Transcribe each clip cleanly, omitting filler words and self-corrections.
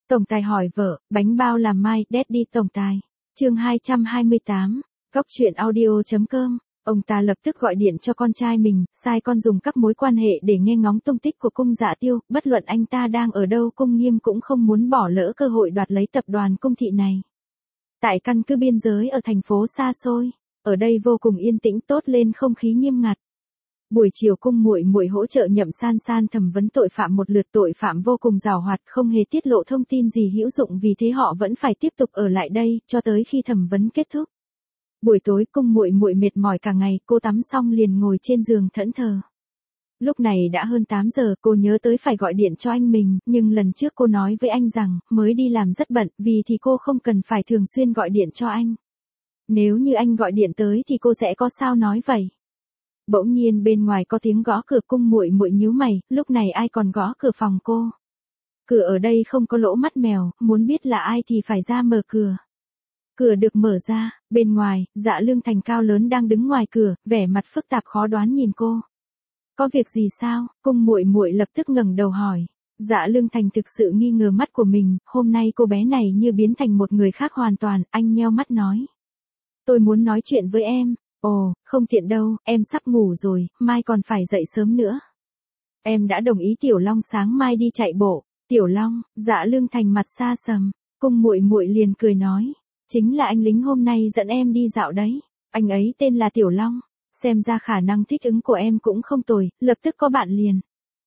Tổng tài hỏi vợ, bánh bao làm mai, Daddy tổng tài. Chương 228, Góc truyện audio.com. Ông ta lập tức gọi điện cho con trai mình, sai con dùng các mối quan hệ để nghe ngóng tung tích của Cung Dạ Tiêu, bất luận anh ta đang ở đâu Cung Nghiêm cũng không muốn bỏ lỡ cơ hội đoạt lấy tập đoàn Cung thị này. Tại căn cứ biên giới ở thành phố xa xôi, ở đây vô cùng yên tĩnh, tốt lên không khí nghiêm ngặt. Buổi chiều Cung muội muội hỗ trợ Nhậm San San thẩm vấn tội phạm một lượt, tội phạm vô cùng giàu hoạt, không hề tiết lộ thông tin gì hữu dụng, vì thế họ vẫn phải tiếp tục ở lại đây cho tới khi thẩm vấn kết thúc. Buổi tối Cung muội muội mệt mỏi cả ngày, cô tắm xong liền ngồi trên giường thẫn thờ. Lúc này đã hơn 8 giờ, cô nhớ tới phải gọi điện cho anh mình, nhưng lần trước cô nói với anh rằng, mới đi làm rất bận, vì thì cô không cần phải thường xuyên gọi điện cho anh. Nếu như anh gọi điện tới thì cô sẽ có sao nói vậy. Bỗng nhiên bên ngoài có tiếng gõ cửa, Cung muội muội nhíu mày, lúc này ai còn gõ cửa phòng cô. Cửa ở đây không có lỗ mắt mèo, muốn biết là ai thì phải ra mở cửa. Cửa được mở ra, bên ngoài, Dạ Lương Thành cao lớn đang đứng ngoài cửa, vẻ mặt phức tạp khó đoán nhìn cô. Có việc gì sao? Cung muội muội lập tức ngẩng đầu hỏi. Dạ Lương Thành thực sự nghi ngờ mắt của mình, hôm nay cô bé này như biến thành một người khác hoàn toàn, anh nheo mắt nói. Tôi muốn nói chuyện với em. Ồ, không tiện đâu, em sắp ngủ rồi, mai còn phải dậy sớm nữa. Em đã đồng ý Tiểu Long sáng mai đi chạy bộ. Tiểu Long, Dạ Lương Thành mặt xa sầm, Cung muội muội liền cười nói. Chính là anh lính hôm nay dẫn em đi dạo đấy. Anh ấy tên là Tiểu Long. Xem ra khả năng thích ứng của em cũng không tồi, lập tức có bạn liền.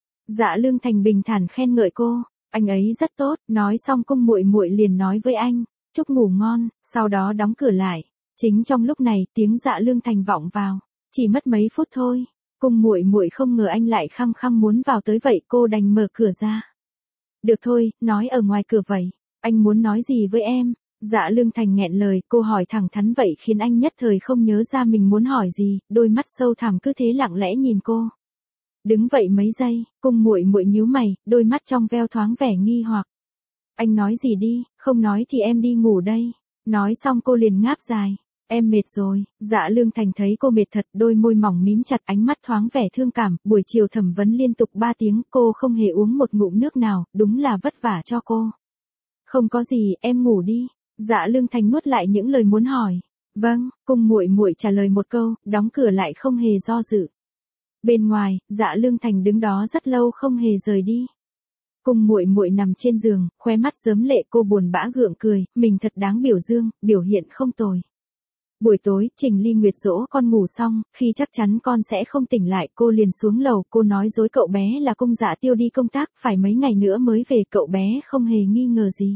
Dạ Lương Thành bình thản khen ngợi cô. Anh ấy rất tốt, nói xong Cung muội muội liền nói với anh. Chúc ngủ ngon, sau đó đóng cửa lại. Chính trong lúc này, tiếng Dạ Lương Thành vọng vào. Chỉ mất mấy phút thôi. Cung muội muội không ngờ anh lại khăng khăng muốn vào tới vậy, cô đành mở cửa ra. Được thôi, nói ở ngoài cửa vậy. Anh muốn nói gì với em? Dạ Lương Thành nghẹn lời, cô hỏi thẳng thắn vậy khiến anh nhất thời không nhớ ra mình muốn hỏi gì, đôi mắt sâu thẳm cứ thế lặng lẽ nhìn cô. Đứng vậy mấy giây, Cung muội muội nhíu mày, đôi mắt trong veo thoáng vẻ nghi hoặc. Anh nói gì đi, không nói thì em đi ngủ đây. Nói xong cô liền ngáp dài. Em mệt rồi. Dạ Lương Thành thấy cô mệt thật, đôi môi mỏng mím chặt, ánh mắt thoáng vẻ thương cảm. Buổi chiều thẩm vấn liên tục 3 tiếng, cô không hề uống một ngụm nước nào, đúng là vất vả cho cô. Không có gì, em ngủ đi. Dạ Lương Thành nuốt lại những lời muốn hỏi. Vâng, Cung muội muội trả lời một câu, đóng cửa lại không hề do dự. Bên ngoài, Dạ Lương Thành đứng đó rất lâu không hề rời đi. Cung muội muội nằm trên giường, khóe mắt rớm lệ, cô buồn bã gượng cười, mình thật đáng biểu dương, biểu hiện không tồi. Buổi tối, Trình Ly Nguyệt dỗ con ngủ xong, khi chắc chắn con sẽ không tỉnh lại, cô liền xuống lầu, cô nói dối cậu bé là Cung Dạ Tiêu đi công tác, phải mấy ngày nữa mới về, cậu bé không hề nghi ngờ gì.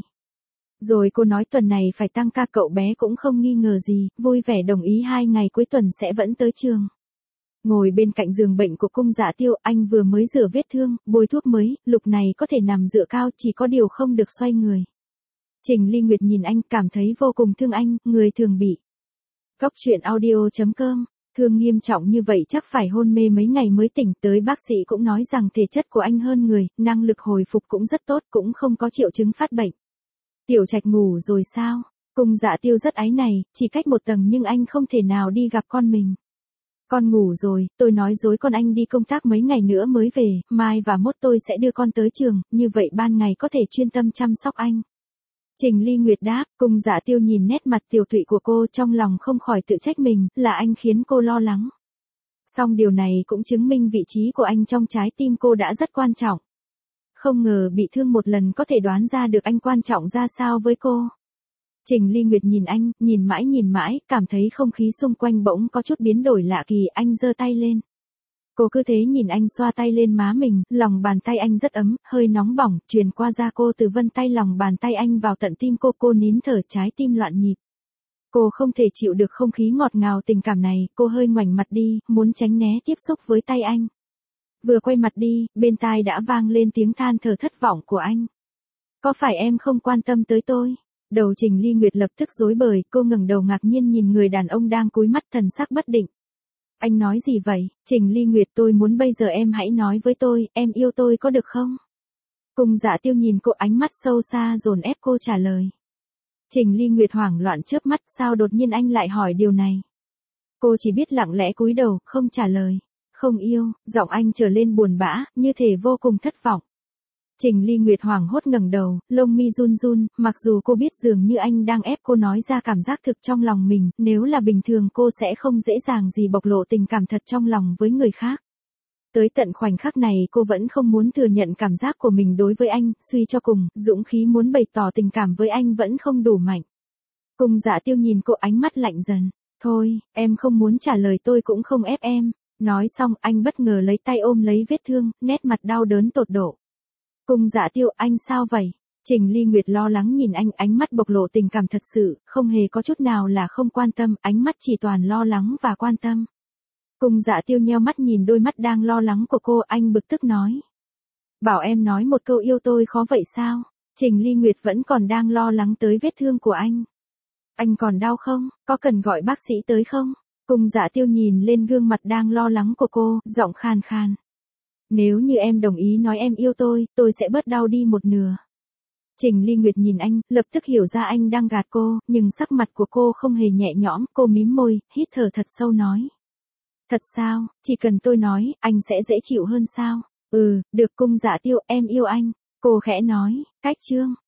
Rồi cô nói tuần này phải tăng ca, cậu bé cũng không nghi ngờ gì, vui vẻ đồng ý 2 ngày cuối tuần sẽ vẫn tới trường. Ngồi bên cạnh giường bệnh của Cung Dạ Tiêu, anh vừa mới rửa vết thương, bôi thuốc mới, lúc này có thể nằm dựa cao, chỉ có điều không được xoay người. Trình Ly Nguyệt nhìn anh, cảm thấy vô cùng thương anh, người thường bị. Góc truyện audio.com, thương nghiêm trọng như vậy chắc phải hôn mê mấy ngày mới tỉnh, tới bác sĩ cũng nói rằng thể chất của anh hơn người, năng lực hồi phục cũng rất tốt, cũng không có triệu chứng phát bệnh. Tiểu Trạch ngủ rồi sao? Cung Dạ Tiêu rất áy này, chỉ cách một tầng nhưng anh không thể nào đi gặp con mình. Con ngủ rồi, tôi nói dối con anh đi công tác mấy ngày nữa mới về, mai và mốt tôi sẽ đưa con tới trường, như vậy ban ngày có thể chuyên tâm chăm sóc anh. Trình Ly Nguyệt đáp, Cung Dạ Tiêu nhìn nét mặt tiểu tụy của cô, trong lòng không khỏi tự trách mình, là anh khiến cô lo lắng. Song điều này cũng chứng minh vị trí của anh trong trái tim cô đã rất quan trọng. Không ngờ bị thương một lần có thể đoán ra được anh quan trọng ra sao với cô. Trình Ly Nguyệt nhìn anh, nhìn mãi, cảm thấy không khí xung quanh bỗng có chút biến đổi lạ kỳ, anh giơ tay lên. Cô cứ thế nhìn anh xoa tay lên má mình, lòng bàn tay anh rất ấm, hơi nóng bỏng, truyền qua da cô từ vân tay lòng bàn tay anh vào tận tim cô nín thở, trái tim loạn nhịp. Cô không thể chịu được không khí ngọt ngào tình cảm này, cô hơi ngoảnh mặt đi, muốn tránh né tiếp xúc với tay anh. Vừa quay mặt đi, bên tai đã vang lên tiếng than thở thất vọng của anh. Có phải em không quan tâm tới tôi? Đầu Trình Ly Nguyệt lập tức rối bời, cô ngẩng đầu ngạc nhiên nhìn người đàn ông đang cúi mắt thần sắc bất định. Anh nói gì vậy? Trình Ly Nguyệt, tôi muốn bây giờ em hãy nói với tôi, em yêu tôi có được không? Cung Dạ Tiêu nhìn cô, ánh mắt sâu xa dồn ép cô trả lời. Trình Ly Nguyệt hoảng loạn chớp mắt, sao đột nhiên anh lại hỏi điều này? Cô chỉ biết lặng lẽ cúi đầu, không trả lời. Không yêu, giọng anh trở lên buồn bã, như thể vô cùng thất vọng. Trình Ly Nguyệt hoảng hốt ngẩng đầu, lông mi run run, mặc dù cô biết dường như anh đang ép cô nói ra cảm giác thực trong lòng mình, nếu là bình thường cô sẽ không dễ dàng gì bộc lộ tình cảm thật trong lòng với người khác. Tới tận khoảnh khắc này cô vẫn không muốn thừa nhận cảm giác của mình đối với anh, suy cho cùng, dũng khí muốn bày tỏ tình cảm với anh vẫn không đủ mạnh. Cung Dạ Tiêu nhìn cô ánh mắt lạnh dần. Thôi, em không muốn trả lời tôi cũng không ép em. Nói xong anh bất ngờ lấy tay ôm lấy vết thương, nét mặt đau đớn tột độ. Cung Dạ Tiêu, anh sao vậy? Trình Ly Nguyệt lo lắng nhìn anh, ánh mắt bộc lộ tình cảm thật sự, không hề có chút nào là không quan tâm, ánh mắt chỉ toàn lo lắng và quan tâm. Cung Dạ Tiêu nheo mắt nhìn đôi mắt đang lo lắng của cô, anh bực tức nói. Bảo em nói một câu yêu tôi khó vậy sao? Trình Ly Nguyệt vẫn còn đang lo lắng tới vết thương của anh. Anh còn đau không? Có cần gọi bác sĩ tới không? Cung Dạ Tiêu nhìn lên gương mặt đang lo lắng của cô, giọng khàn khàn. Nếu như em đồng ý nói em yêu tôi sẽ bớt đau đi một nửa. Trình Ly Nguyệt nhìn anh, lập tức hiểu ra anh đang gạt cô, nhưng sắc mặt của cô không hề nhẹ nhõm, cô mím môi, hít thở thật sâu nói. Thật sao, chỉ cần tôi nói, anh sẽ dễ chịu hơn sao? Ừ, được. Cung Dạ Tiêu, em yêu anh. Cô khẽ nói, cách chương.